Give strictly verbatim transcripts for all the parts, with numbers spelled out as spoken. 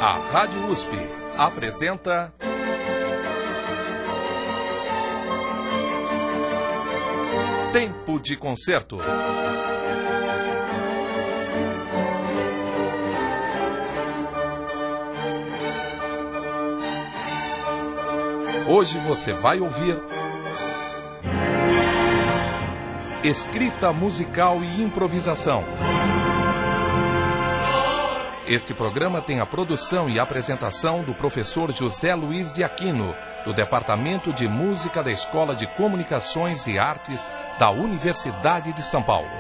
A Rádio U S P apresenta Tempo de Concerto. Hoje você vai ouvir escrita musical e improvisação. Este programa tem a produção e apresentação do professor José Luiz de Aquino, do Departamento de Música da Escola de Comunicações e Artes da Universidade de São Paulo.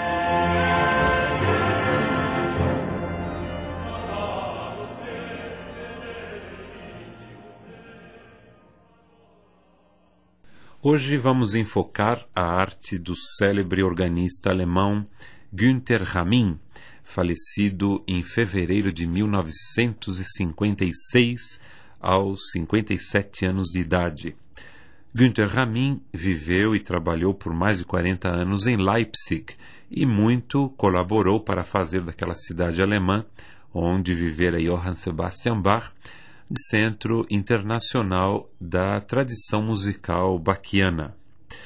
Hoje vamos enfocar a arte do célebre organista alemão Günther Ramin, falecido em fevereiro de mil novecentos e cinquenta e seis, aos cinquenta e sete anos de idade. Günther Ramin viveu e trabalhou por mais de quarenta anos em Leipzig e muito colaborou para fazer daquela cidade alemã, onde vivera Johann Sebastian Bach, de centro internacional da tradição musical bachiana.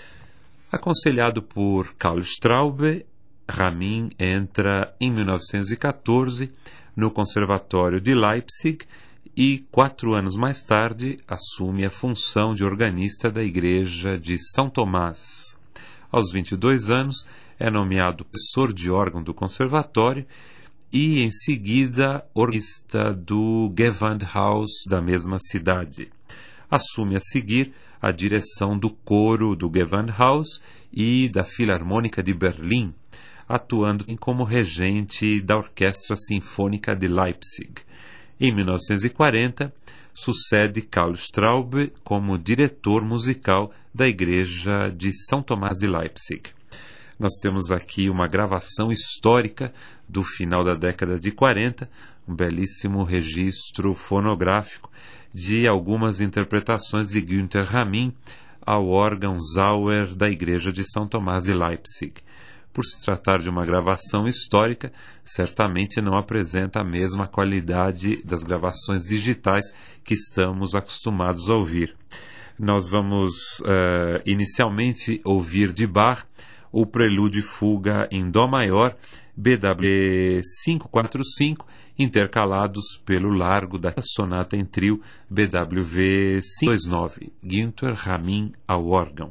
Aconselhado por Karl Straube, Ramin entra em mil novecentos e quatorze no Conservatório de Leipzig e, quatro anos mais tarde, assume a função de organista da Igreja de São Tomás. Aos vinte e dois anos, é nomeado professor de órgão do Conservatório e, em seguida, organista do Gewandhaus da mesma cidade. Assume a seguir a direção do coro do Gewandhaus e da Filarmônica de Berlim, atuando como regente da Orquestra Sinfônica de Leipzig. Em mil novecentos e quarenta, sucede Karl Straube como diretor musical da Igreja de São Tomás de Leipzig. Nós temos aqui uma gravação histórica do final da década de quarenta, um belíssimo registro fonográfico de algumas interpretações de Günther Ramin ao órgão Sauer da Igreja de São Tomás de Leipzig. Por se tratar de uma gravação histórica, certamente não apresenta a mesma qualidade das gravações digitais que estamos acostumados a ouvir. Nós vamos uh, inicialmente ouvir de Bach o prelúdio e fuga em Dó maior, B W quinhentos e quarenta e cinco, intercalados pelo largo da sonata em trio B W quinhentos e vinte e nove, Günther Ramin ao órgão.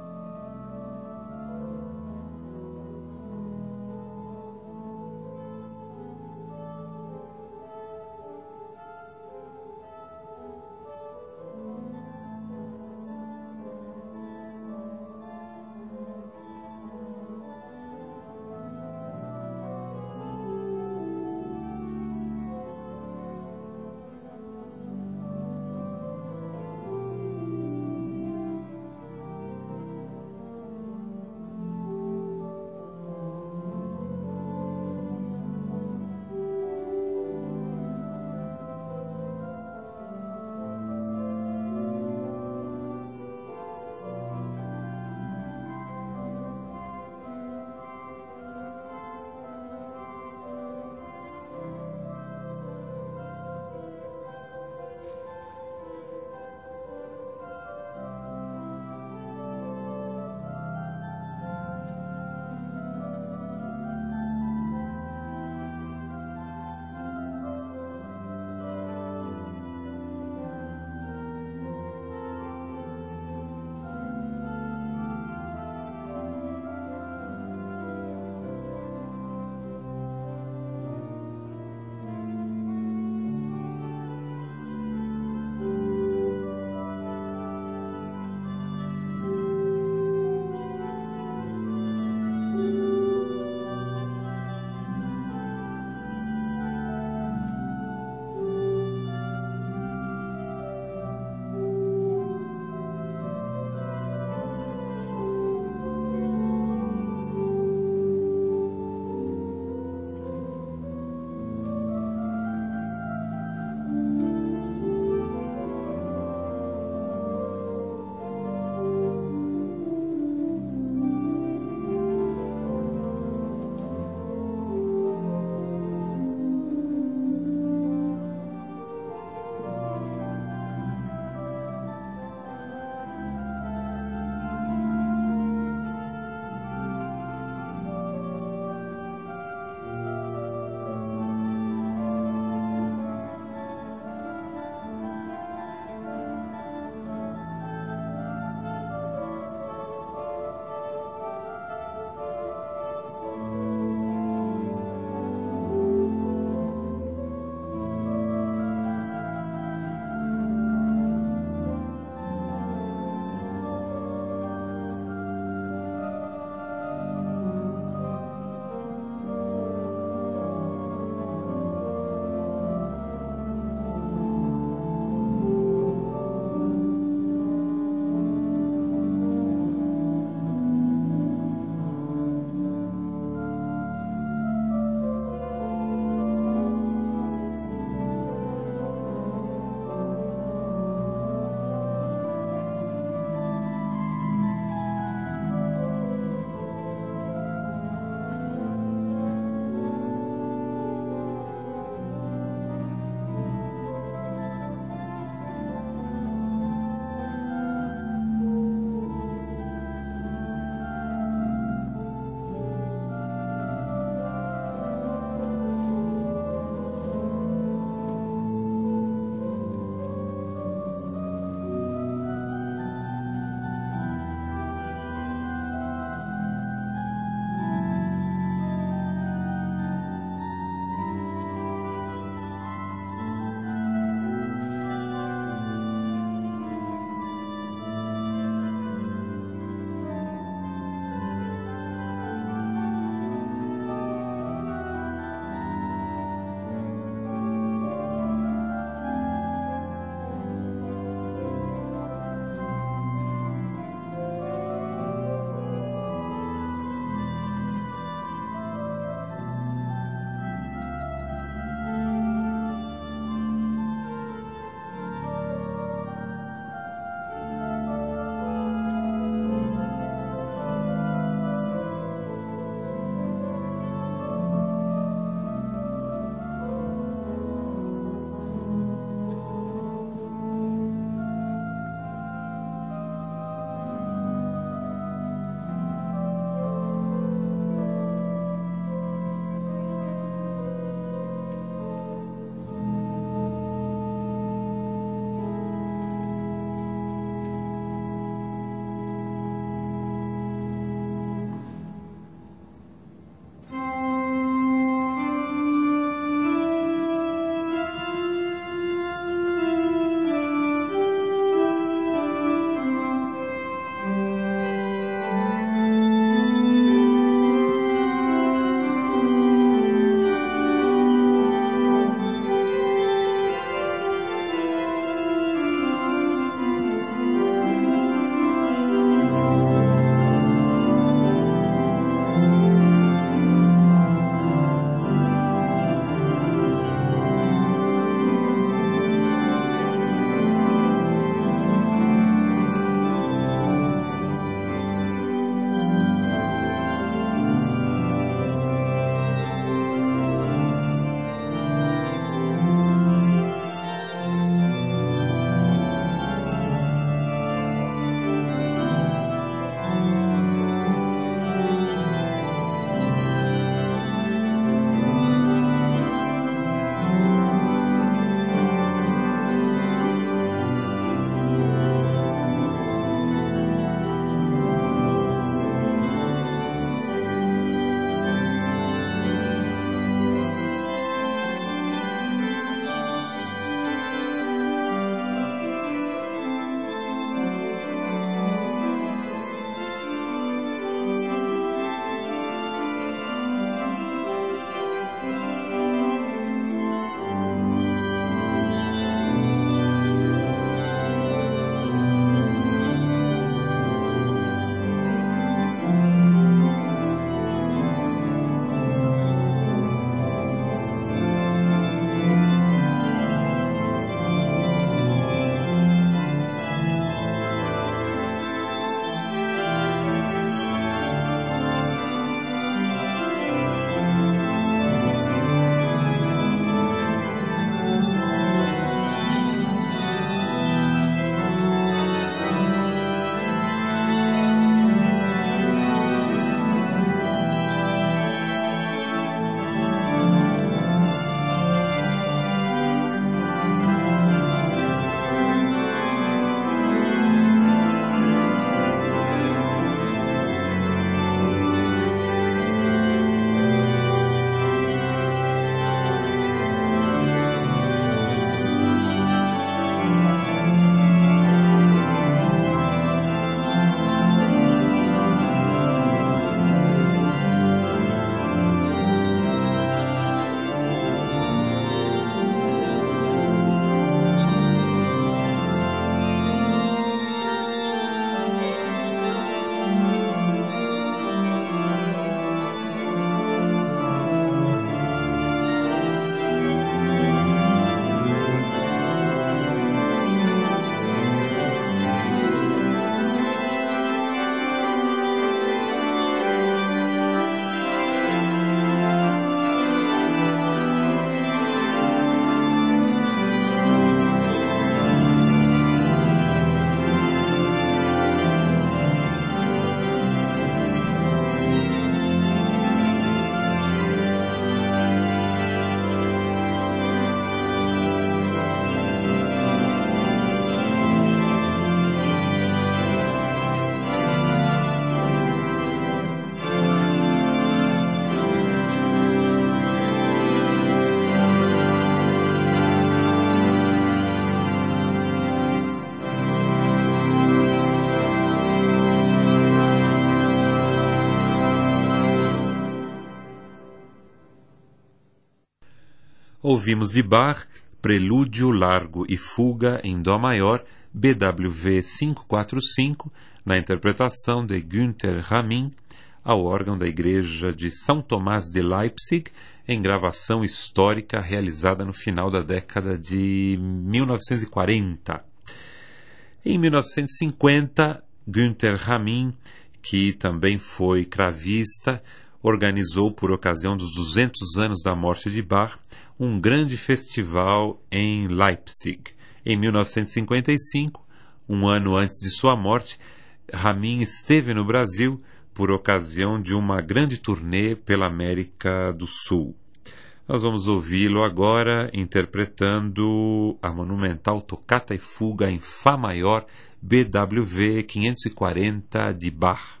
Ouvimos de Bach, Prelúdio, Largo e Fuga em Dó maior, B W V quinhentos e quarenta e cinco, na interpretação de Günther Ramin, ao órgão da Igreja de São Tomás de Leipzig, em gravação histórica realizada no final da década de mil novecentos e quarenta. Em mil novecentos e cinquenta, Günther Ramin, que também foi cravista, organizou, por ocasião dos duzentos anos da morte de Bach, um grande festival em Leipzig. Em mil novecentos e cinquenta e cinco, um ano antes de sua morte, Ramin esteve no Brasil por ocasião de uma grande turnê pela América do Sul. Nós vamos ouvi-lo agora interpretando a monumental Tocata e Fuga em Fá maior, B W V quinhentos e quarenta de Bach.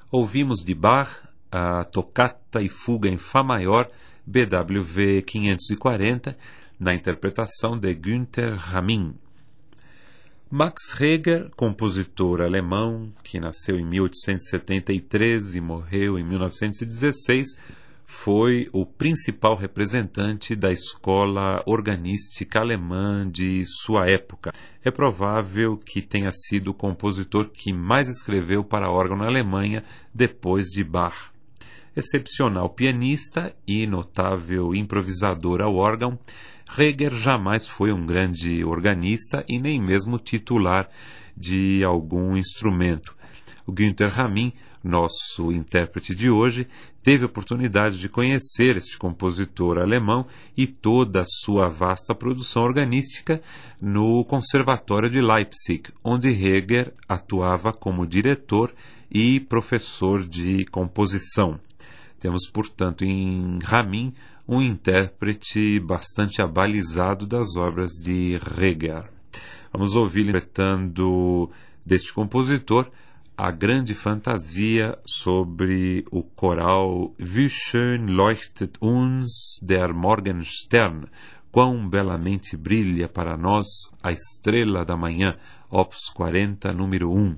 Ouvimos de Bach a Toccata e Fuga em Fá Maior, B W V quinhentos e quarenta, na interpretação de Günther Ramin. Max Reger, compositor alemão, que nasceu em mil oitocentos e setenta e três e morreu em mil novecentos e dezesseis, foi o principal representante da escola organística alemã de sua época. É provável que tenha sido o compositor que mais escreveu para órgão na Alemanha depois de Bach. Excepcional pianista e notável improvisador ao órgão, Reger jamais foi um grande organista e nem mesmo titular de algum instrumento. O Günther Ramin, nosso intérprete de hoje, teve a oportunidade de conhecer este compositor alemão e toda a sua vasta produção organística no Conservatório de Leipzig, onde Reger atuava como diretor e professor de composição. Temos, portanto, em Ramin um intérprete bastante abalizado das obras de Reger. Vamos ouvir interpretando deste compositor a grande fantasia sobre o coral Wie schön leuchtet uns der Morgenstern, quão belamente brilha para nós a estrela da manhã, opus quarenta, número um.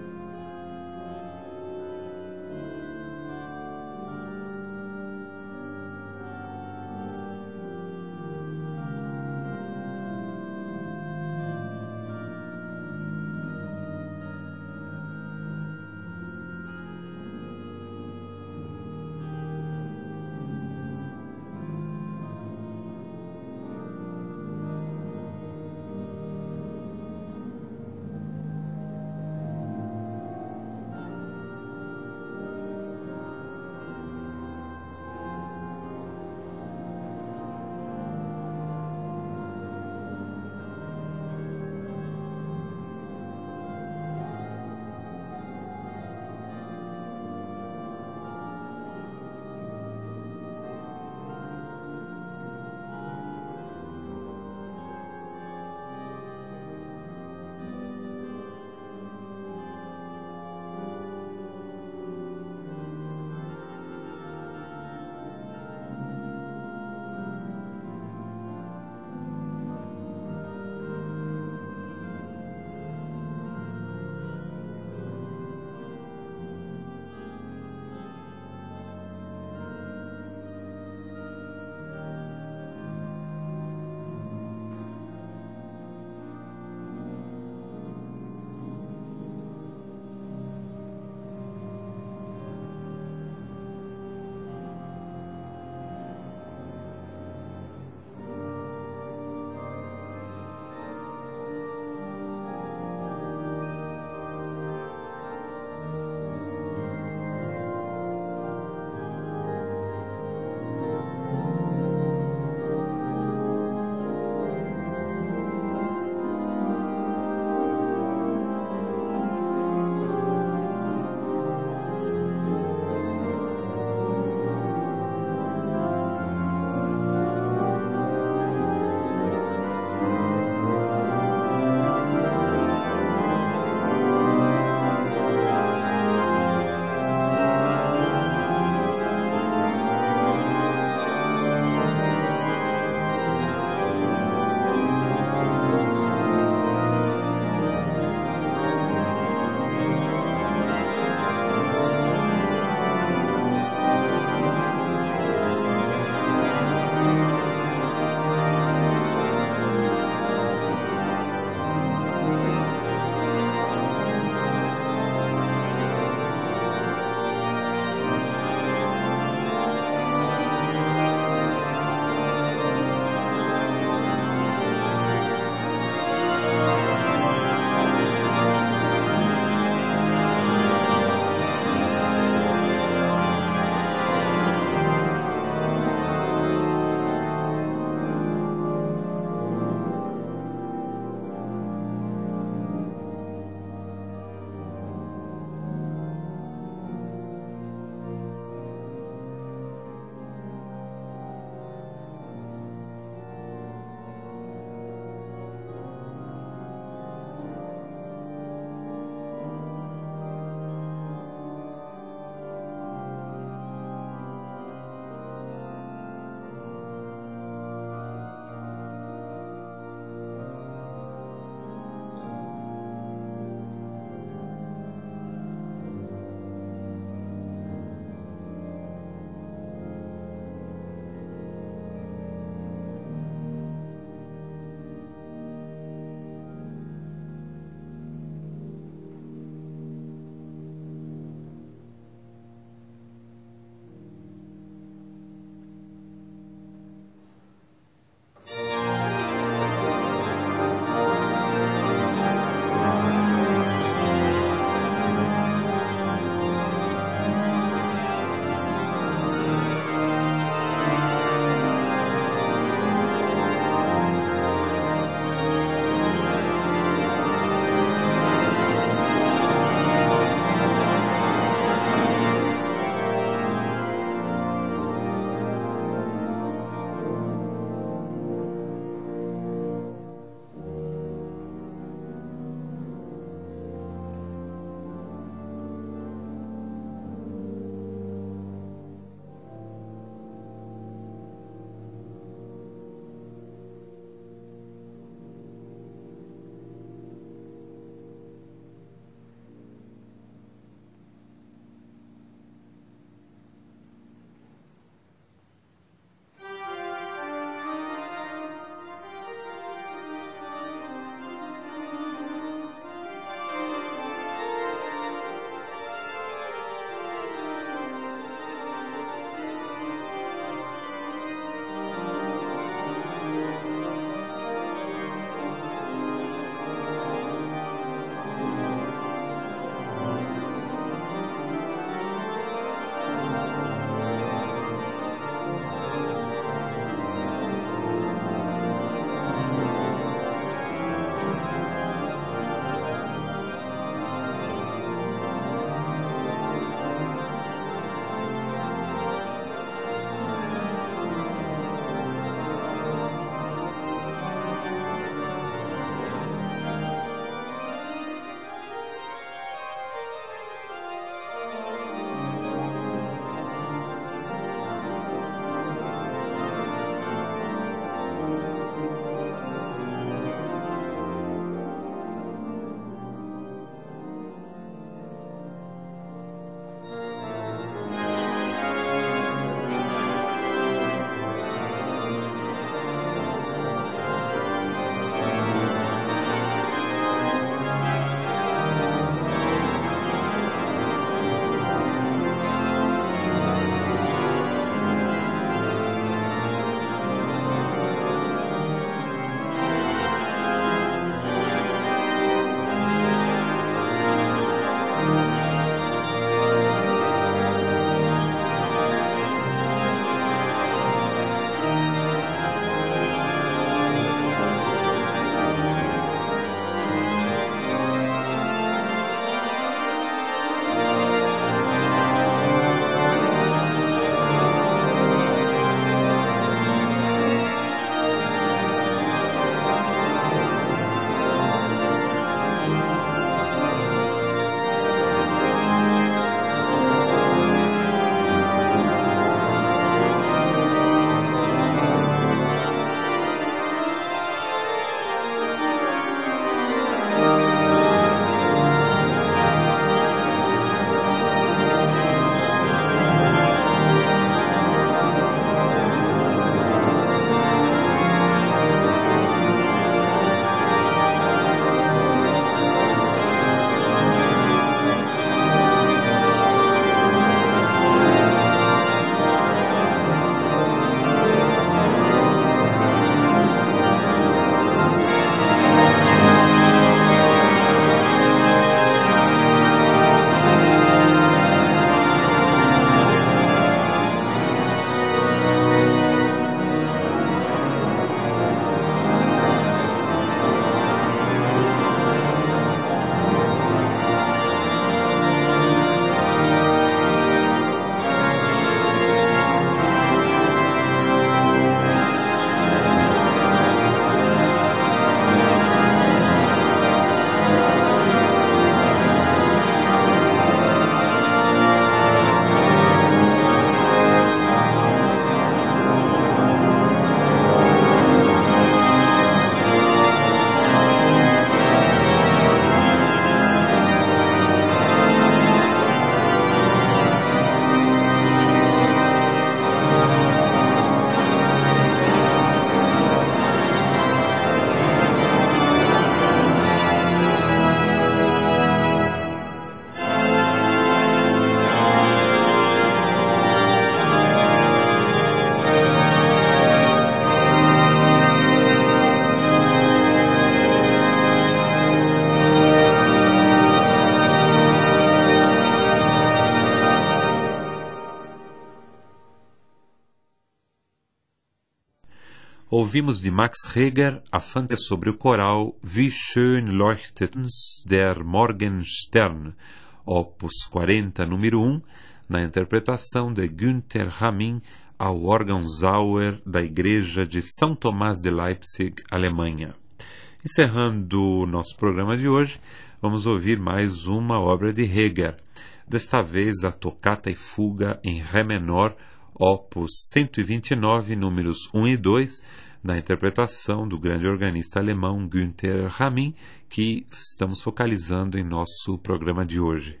Ouvimos de Max Reger a fantasia sobre o coral Wie schön leuchtet uns der Morgenstern, opus quarenta, número um, na interpretação de Günther Hamin ao órgão Sauer da Igreja de São Tomás de Leipzig, Alemanha. Encerrando o nosso programa de hoje, vamos ouvir mais uma obra de Reger, desta vez a Tocata e Fuga em Ré menor, opus cento e vinte e nove, números um e dois, na interpretação do grande organista alemão Günther Hamin, que estamos focalizando em nosso programa de hoje.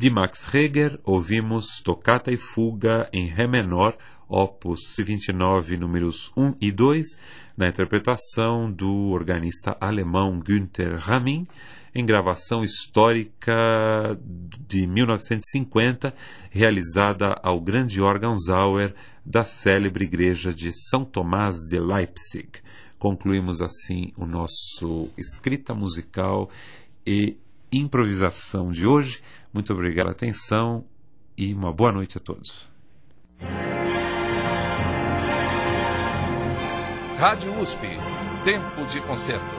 De Max Reger, ouvimos Tocata e Fuga em Ré menor, opus vinte e nove, números um e dois, na interpretação do organista alemão Günther Ramin, em gravação histórica de mil novecentos e cinquenta, realizada ao grande órgão Sauer da célebre igreja de São Tomás de Leipzig. Concluímos assim o nosso escrita musical e improvisação de hoje. Muito obrigado pela atenção e uma boa noite a todos. Rádio U S P, Tempo de Concerto.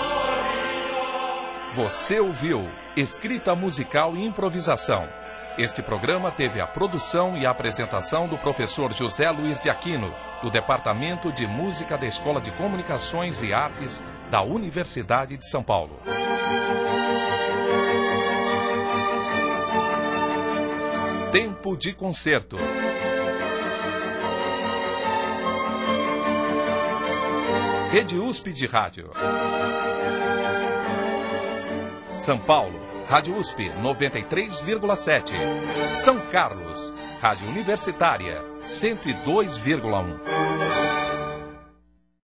Você ouviu Escrita Musical e Improvisação. Este programa teve a produção e a apresentação do professor José Luiz de Aquino, do Departamento de Música da Escola de Comunicações e Artes da Universidade de São Paulo. Tempo de Concerto. Rede U S P de Rádio. São Paulo, Rádio U S P noventa e três vírgula sete. São Carlos, Rádio Universitária cento e dois vírgula um.